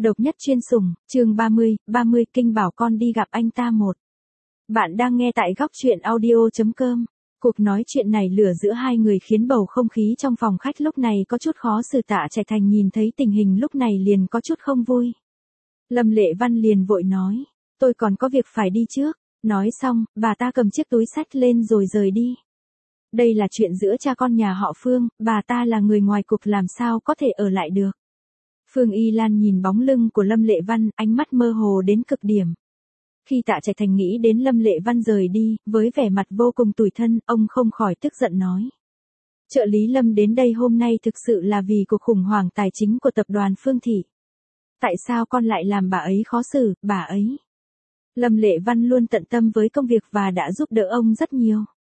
Độc nhất chuyên sủng, chương 30 kinh bảo con đi gặp anh ta một. Bạn đang nghe tại góc chuyện audio.com. Cuộc nói chuyện này lửa giữa hai người khiến bầu không khí trong phòng khách lúc này có chút khó xử. Tạ Trạch Thành nhìn thấy tình hình lúc này liền có chút không vui. Lâm Lệ Văn liền vội nói, tôi còn có việc phải đi trước. Nói xong, bà ta cầm chiếc túi xách lên rồi rời đi. Đây là chuyện giữa cha con nhà họ Phương, bà ta là người ngoài cuộc làm sao có thể ở lại được. Phương Y Lan nhìn bóng lưng của Lâm Lệ Văn, ánh mắt mơ hồ đến cực điểm. Khi Tạ Trạch Thành nghĩ đến Lâm Lệ Văn rời đi, với vẻ mặt vô cùng tủi thân, ông không khỏi tức giận nói. Trợ lý Lâm đến đây hôm nay thực sự là vì cuộc khủng hoảng tài chính của tập đoàn Phương Thị. Tại sao con lại làm bà ấy khó xử, bà ấy? Lâm Lệ Văn luôn tận tâm với công việc và đã giúp đỡ ông rất nhiều.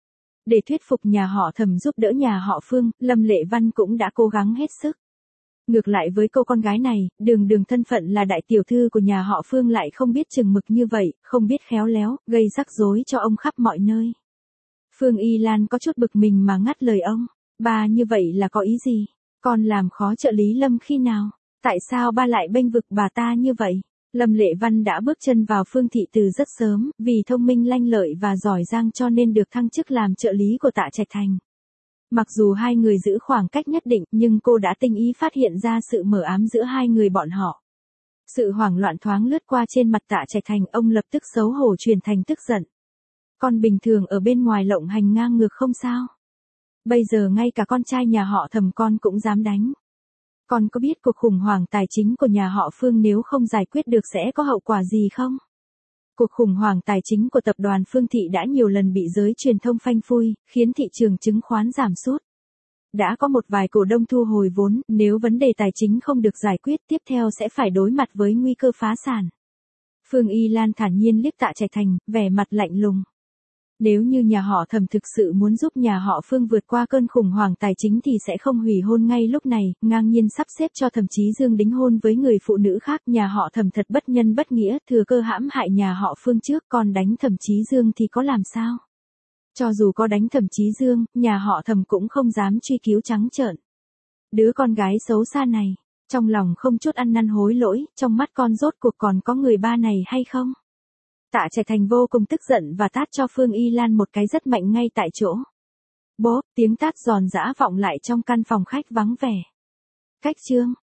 Để thuyết phục nhà họ Thẩm giúp đỡ nhà họ Phương, Lâm Lệ Văn cũng đã cố gắng hết sức. Ngược lại với cô con gái này, đường thân phận là đại tiểu thư của nhà họ Phương lại không biết chừng mực như vậy, không biết khéo léo, gây rắc rối cho ông khắp mọi nơi. Phương Y Lan có chút bực mình mà ngắt lời ông, ba như vậy là có ý gì? Con làm khó trợ lý Lâm khi nào? Tại sao ba lại bênh vực bà ta như vậy? Lâm Lệ Văn đã bước chân vào Phương Thị từ rất sớm, vì thông minh lanh lợi và giỏi giang cho nên được thăng chức làm trợ lý của Tạ Trạch Thành. Mặc dù hai người giữ khoảng cách nhất định, nhưng cô đã tinh ý phát hiện ra sự mờ ám giữa hai người bọn họ. Sự hoảng loạn thoáng lướt qua trên mặt Tạ Trạch Thành, ông lập tức xấu hổ chuyển thành tức giận. Con bình thường ở bên ngoài lộng hành ngang ngược không sao? Bây giờ ngay cả con trai nhà họ Thẩm con cũng dám đánh. Con có biết cuộc khủng hoảng tài chính của nhà họ Phương nếu không giải quyết được sẽ có hậu quả gì không? Cuộc khủng hoảng tài chính của tập đoàn Phương Thị đã nhiều lần bị giới truyền thông phanh phui, khiến thị trường chứng khoán giảm sút. Đã có một vài cổ đông thu hồi vốn, nếu vấn đề tài chính không được giải quyết tiếp theo sẽ phải đối mặt với nguy cơ phá sản. Phương Y Lan thản nhiên liếc Tạ Trạch Thành, vẻ mặt lạnh lùng. Nếu như nhà họ Thẩm thực sự muốn giúp nhà họ Phương vượt qua cơn khủng hoảng tài chính thì sẽ không hủy hôn ngay lúc này, ngang nhiên sắp xếp cho Thẩm Chí Dương đính hôn với người phụ nữ khác. Nhà họ Thẩm thật bất nhân bất nghĩa, thừa cơ hãm hại nhà họ Phương trước, còn đánh Thẩm Chí Dương thì có làm sao? Cho dù có đánh Thẩm Chí Dương, nhà họ Thẩm cũng không dám truy cứu trắng trợn. Đứa con gái xấu xa này, trong lòng không chút ăn năn hối lỗi, trong mắt con rốt cuộc còn có người ba này hay không? Tạ Trạch Thành vô cùng tức giận và tát cho Phương Y Lan một cái rất mạnh ngay tại chỗ. Bốp, tiếng tát giòn giã vọng lại trong căn phòng khách vắng vẻ. Cách chương,